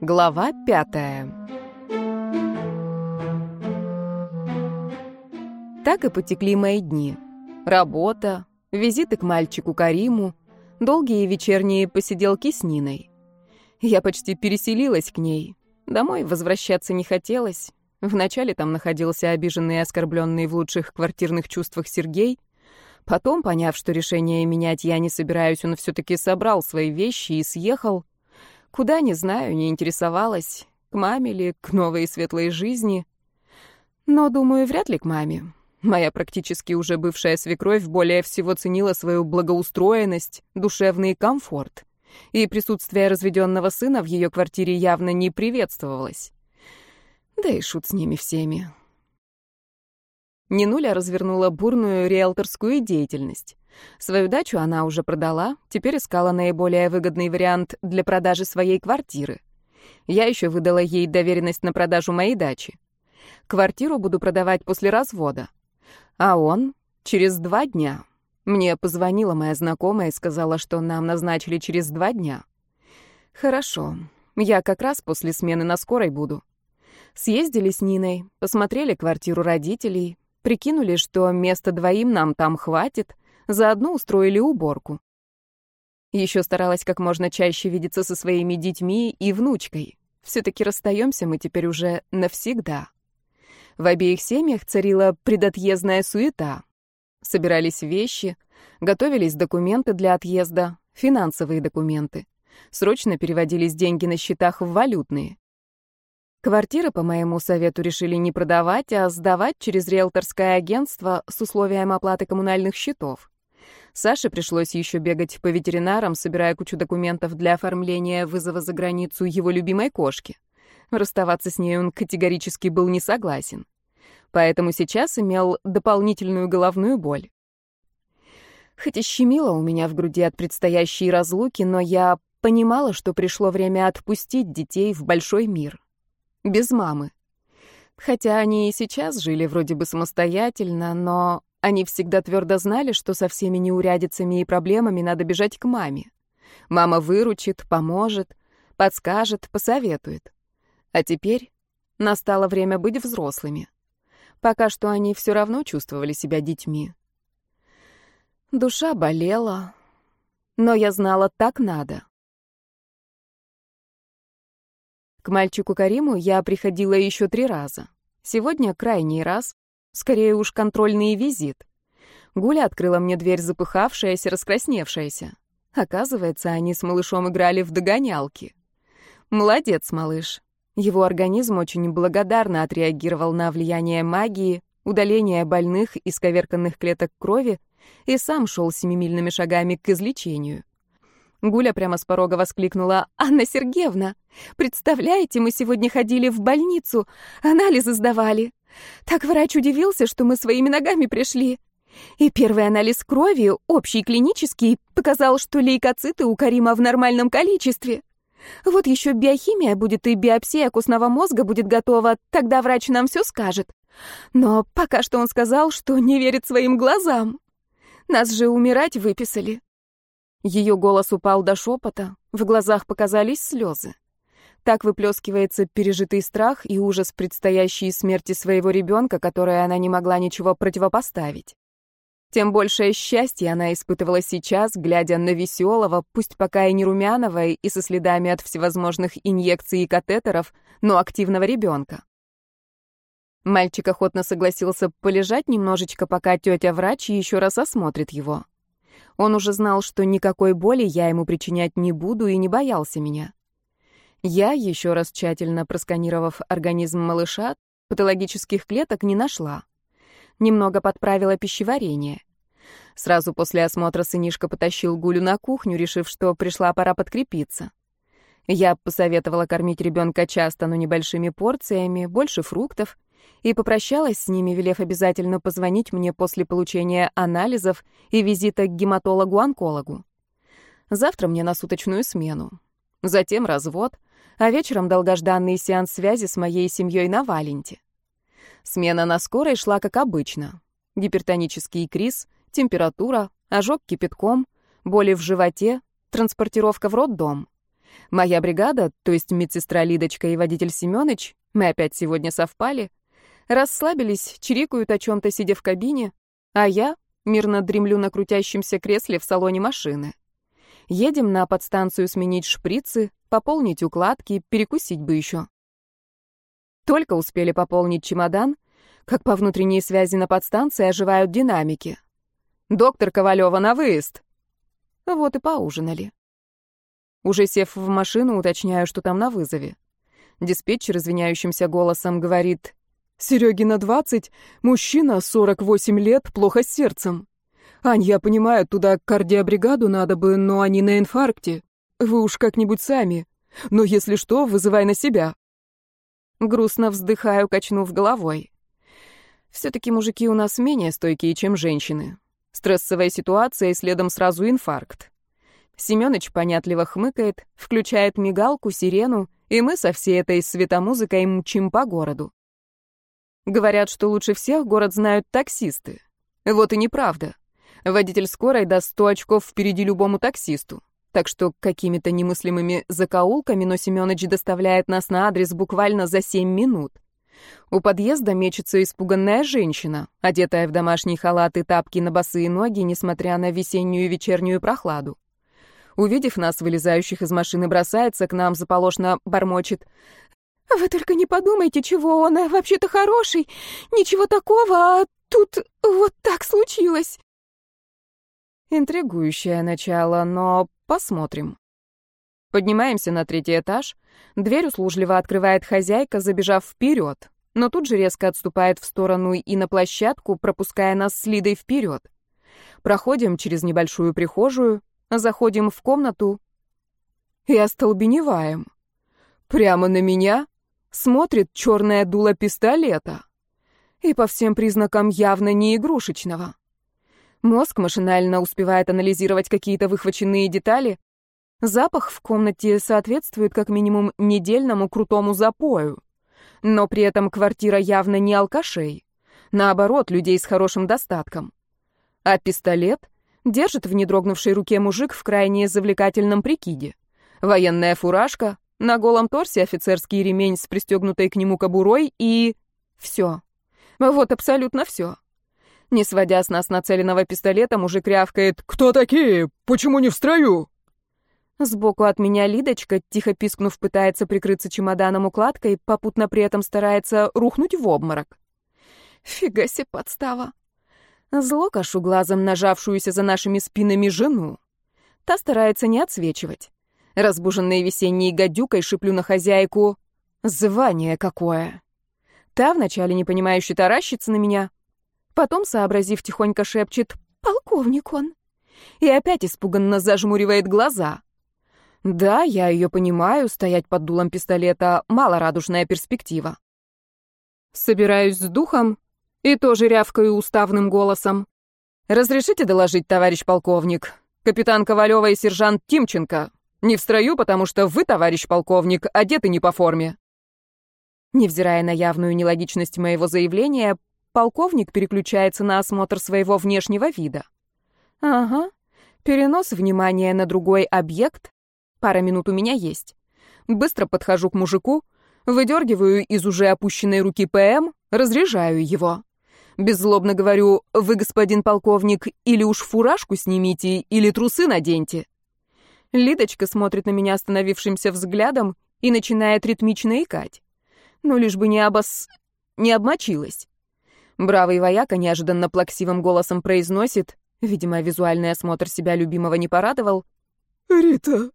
Глава 5. Так и потекли мои дни. Работа, визиты к мальчику Кариму, долгие вечерние посиделки с Ниной. Я почти переселилась к ней. Домой возвращаться не хотелось. Вначале там находился обиженный и оскорбленный в лучших квартирных чувствах Сергей. Потом, поняв, что решение менять я не собираюсь, он все-таки собрал свои вещи и съехал. Куда, не знаю, не интересовалась. К маме ли, к новой и светлой жизни. Но, думаю, вряд ли к маме. Моя практически уже бывшая свекровь более всего ценила свою благоустроенность, душевный комфорт. И присутствие разведенного сына в ее квартире явно не приветствовалось. Да и шут с ними всеми. Нинуля развернула бурную риэлторскую деятельность. Свою дачу она уже продала, теперь искала наиболее выгодный вариант для продажи своей квартиры. Я еще выдала ей доверенность на продажу моей дачи. Квартиру буду продавать после развода. А он через 2 дня. Мне позвонила моя знакомая и сказала, что нам назначили через 2 дня. Хорошо, я как раз после смены на скорой буду. Съездили с Ниной, посмотрели квартиру родителей, прикинули, что места 2 нам там хватит, заодно устроили уборку. Еще старалась как можно чаще видеться со своими детьми и внучкой. Все-таки расстаемся мы теперь уже навсегда. В обеих семьях царила предотъездная суета. Собирались вещи, готовились документы для отъезда, финансовые документы. Срочно переводились деньги на счетах в валютные. Квартиры, по моему совету, решили не продавать, а сдавать через риэлторское агентство с условием оплаты коммунальных счетов. Саше пришлось еще бегать по ветеринарам, собирая кучу документов для оформления вызова за границу его любимой кошки. Расставаться с ней он категорически был не согласен. Поэтому сейчас имел дополнительную головную боль. Хоть и щемило у меня в груди от предстоящей разлуки, но я понимала, что пришло время отпустить детей в большой мир. Без мамы. Хотя они и сейчас жили вроде бы самостоятельно, но они всегда твердо знали, что со всеми неурядицами и проблемами надо бежать к маме. Мама выручит, поможет, подскажет, посоветует. А теперь настало время быть взрослыми. Пока что они все равно чувствовали себя детьми. Душа болела, но я знала, так надо. К мальчику Кариму я приходила еще 3 раза. Сегодня крайний раз, скорее уж контрольный визит. Гуля открыла мне дверь запыхавшаяся, раскрасневшаяся. Оказывается, они с малышом играли в догонялки. Молодец, малыш. Его организм очень благодарно отреагировал на влияние магии, удаление больных и исковерканных клеток крови и сам шел 7-мильными шагами к излечению. Гуля прямо с порога воскликнула: «Анна Сергеевна, представляете, мы сегодня ходили в больницу, анализы сдавали. Так врач удивился, что мы своими ногами пришли. И первый анализ крови, общий клинический, показал, что лейкоциты у Карима в нормальном количестве. Вот еще биохимия будет и биопсия костного мозга будет готова, тогда врач нам все скажет. Но пока что он сказал, что не верит своим глазам. Нас же умирать выписали». Ее голос упал до шепота, в глазах показались слезы. Так выплескивается пережитый страх и ужас предстоящей смерти своего ребенка, которой она не могла ничего противопоставить. Тем большее счастье она испытывала сейчас, глядя на веселого, пусть пока и не румяного, и со следами от всевозможных инъекций и катетеров, но активного ребенка. Мальчик охотно согласился полежать немножечко, пока тетя-врач еще раз осмотрит его. Он уже знал, что никакой боли я ему причинять не буду, и не боялся меня. Я, еще раз тщательно просканировав организм малыша, патологических клеток не нашла. Немного подправила пищеварение. Сразу после осмотра сынишка потащил Гулю на кухню, решив, что пришла пора подкрепиться. Я посоветовала кормить ребенка часто, но небольшими порциями, больше фруктов, и попрощалась с ними, велев обязательно позвонить мне после получения анализов и визита к гематологу-онкологу. Завтра мне на суточную смену. Затем развод, а вечером долгожданный сеанс связи с моей семьей на Валенте. Смена на скорой шла как обычно. Гипертонический криз, температура, ожог кипятком, боли в животе, транспортировка в роддом. Моя бригада, то есть медсестра Лидочка и водитель Семёныч, мы опять сегодня совпали, расслабились, чирикают о чем-то, сидя в кабине, а я мирно дремлю на крутящемся кресле в салоне машины. Едем на подстанцию сменить шприцы, пополнить укладки, перекусить бы еще. Только успели пополнить чемодан, как по внутренней связи на подстанции оживают динамики. «Доктор Ковалева, на выезд!» Вот и поужинали. Уже сев в машину, уточняю, что там на вызове. Диспетчер извиняющимся голосом говорит: «Серёгина 20, мужчина, 48 лет, плохо с сердцем. Ань, я понимаю, туда кардиобригаду надо бы, но они на инфаркте. Вы уж как-нибудь сами. Но если что, вызывай на себя». Грустно вздыхаю, качнув головой. Все-таки мужики у нас менее стойкие, чем женщины. Стрессовая ситуация и следом сразу инфаркт. Семёныч понятливо хмыкает, включает мигалку, сирену, и мы со всей этой светомузыкой мчим по городу. Говорят, что лучше всех город знают таксисты. Вот и неправда. Водитель скорой даст 100 очков впереди любому таксисту. Так что какими-то немыслимыми закоулками, но Семёныч доставляет нас на адрес буквально за 7 минут. У подъезда мечется испуганная женщина, одетая в домашний халат и тапки на босые ноги, несмотря на весеннюю и вечернюю прохладу. Увидев нас, вылезающих из машины, бросается к нам, заполошно бормочет: «Вы только не подумайте, чего он, вообще-то хороший, ничего такого, а тут вот так случилось». Интригующее начало, но посмотрим. Поднимаемся на 3-й этаж. Дверь услужливо открывает хозяйка, забежав вперед, но тут же резко отступает в сторону и на площадку, пропуская нас с Лидой вперед. Проходим через небольшую прихожую, заходим в комнату и остолбеневаем. Прямо на меня смотрит черное дуло пистолета. И по всем признакам явно не игрушечного. Мозг машинально успевает анализировать какие-то выхваченные детали. Запах в комнате соответствует как минимум недельному крутому запою. Но при этом квартира явно не алкашей. Наоборот, людей с хорошим достатком. А пистолет держит в недрогнувшей руке мужик в крайне завлекательном прикиде. Военная фуражка, на голом торсе офицерский ремень с пристегнутой к нему кобурой и... все. Вот абсолютно все. Не сводя с нас нацеленного пистолета, мужик рявкает: «Кто такие? Почему не в строю?» Сбоку от меня Лидочка, тихо пискнув, пытается прикрыться чемоданом-укладкой, попутно при этом старается рухнуть в обморок. Фига себе подстава. Зло кашу глазом нажавшуюся за нашими спинами жену. Та старается не отсвечивать. Разбуженной весенней гадюкой шиплю на хозяйку: «Звание какое!» Та вначале непонимающе таращится на меня, потом, сообразив, тихонько шепчет: «Полковник он!» И опять испуганно зажмуривает глаза. Да, я ее понимаю, стоять под дулом пистолета — малорадужная перспектива. Собираюсь с духом и тоже рявкаю уставным голосом: «Разрешите доложить, товарищ полковник? Капитан Ковалева и сержант Тимченко. Не в строю, потому что вы, товарищ полковник, одеты не по форме». Невзирая на явную нелогичность моего заявления, полковник переключается на осмотр своего внешнего вида. Ага, перенос внимания на другой объект. Пара минут у меня есть. Быстро подхожу к мужику, выдергиваю из уже опущенной руки ПМ, разряжаю его. Беззлобно говорю: «Вы, господин полковник, или уж фуражку снимите, или трусы наденьте». Лидочка смотрит на меня остановившимся взглядом и начинает ритмично икать. Ну, лишь бы не обмочилась. Бравый вояка неожиданно плаксивым голосом произносит, видимо, визуальный осмотр себя любимого не порадовал: «Рита,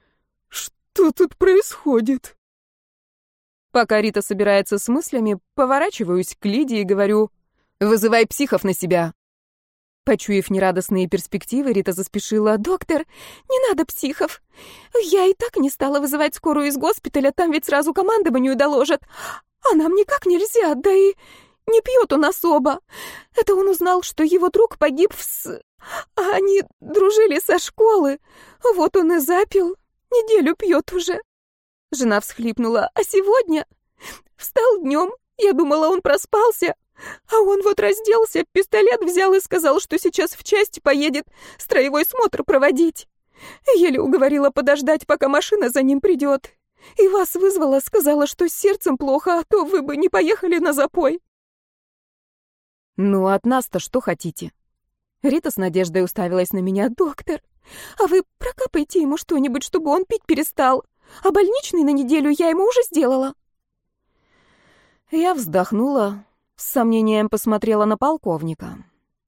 что тут происходит?» Пока Рита собирается с мыслями, поворачиваюсь к Лиде и говорю: «Вызывай психов на себя». Почуяв нерадостные перспективы, Рита заспешила: «Доктор, не надо психов. Я и так не стала вызывать скорую из госпиталя, там ведь сразу командованию доложат. А нам никак нельзя, да и не пьет он особо. Это он узнал, что его друг погиб А они дружили со школы. Вот он и запил. Неделю пьет уже». Жена всхлипнула: «А сегодня? Встал днем. Я думала, он проспался. А он вот разделся, пистолет взял и сказал, что сейчас в часть поедет строевой смотр проводить. Еле уговорила подождать, пока машина за ним придет. И вас вызвала, сказала, что с сердцем плохо, а то вы бы не поехали на запой. Ну, от нас-то что хотите? Рита с надеждой уставилась на меня. Доктор, а вы прокапайте ему что-нибудь, чтобы он пить перестал. А больничный на неделю я ему уже сделала. Я вздохнула, с сомнением посмотрела на полковника.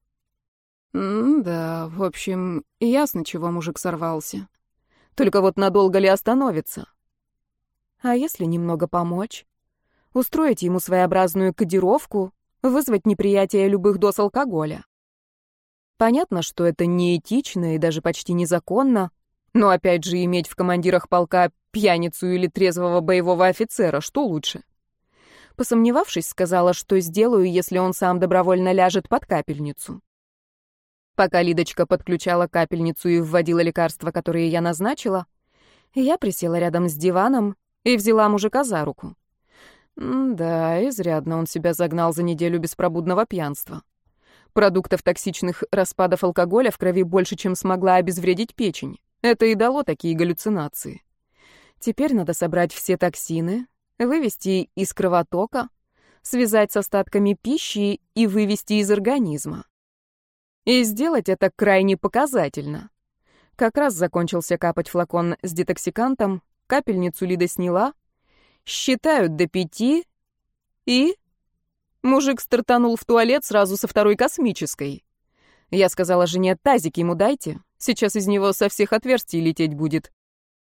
Да, в общем, ясно, чего мужик сорвался. Только вот надолго ли остановится? А если немного помочь? Устроить ему своеобразную кодировку, вызвать неприятие любых доз алкоголя? Понятно, что это неэтично и даже почти незаконно, но опять же иметь в командирах полка пьяницу или трезвого боевого офицера, что лучше? Посомневавшись, сказала, что сделаю, если он сам добровольно ляжет под капельницу. Пока Лидочка подключала капельницу и вводила лекарства, которые я назначила, я присела рядом с диваном и взяла мужика за руку. Да, изрядно он себя загнал за неделю беспробудного пьянства. Продуктов токсичных распадов алкоголя в крови больше, чем смогла обезвредить печень. Это и дало такие галлюцинации. Теперь надо собрать все токсины, вывести из кровотока, связать с остатками пищи и вывести из организма. И сделать это крайне показательно. Как раз закончился капать флакон с детоксикантом, капельницу Лида сняла, считают до 5, и... Мужик стартанул в туалет сразу со второй космической. Я сказала жене: тазик ему дайте, сейчас из него со всех отверстий лететь будет.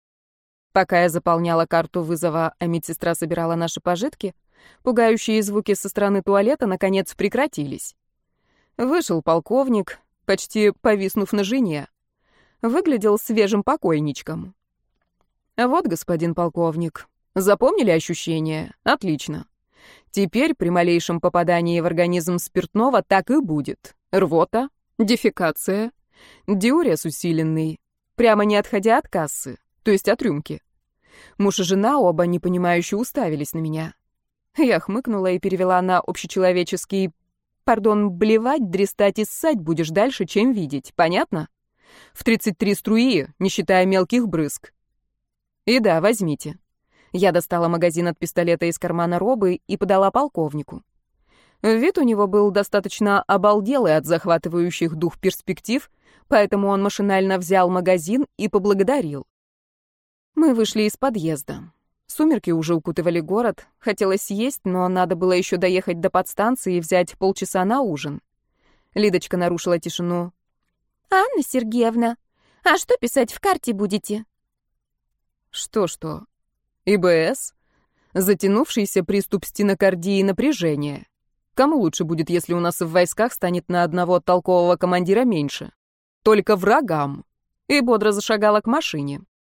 Пока я заполняла карту вызова, а медсестра собирала наши пожитки, пугающие звуки со стороны туалета наконец прекратились. Вышел полковник, почти повиснув на жене. Выглядел свежим покойничком. Вот, господин полковник, запомнили ощущения? Отлично. Теперь при малейшем попадании в организм спиртного так и будет. Рвота, дефекация, диурез усиленный, прямо не отходя от кассы, то есть от рюмки. Муж и жена оба непонимающе уставились на меня. Я хмыкнула и перевела на общечеловеческий: «Пардон, блевать, дрестать и ссать будешь дальше, чем видеть, понятно? В 33 струи, не считая мелких брызг. И да, возьмите». Я достала магазин от пистолета из кармана робы и подала полковнику. Вид у него был достаточно обалделый от захватывающих дух перспектив, поэтому он машинально взял магазин и поблагодарил. Мы вышли из подъезда. Сумерки уже укутывали город. Хотелось есть, но надо было еще доехать до подстанции и взять полчаса на ужин. Лидочка нарушила тишину. «Анна Сергеевна, а что писать в карте будете?» «Что-что? ИБС? Затянувшийся приступ стенокардии и напряжения. Кому лучше будет, если у нас в войсках станет на одного толкового командира меньше? Только врагам». И бодро зашагала к машине.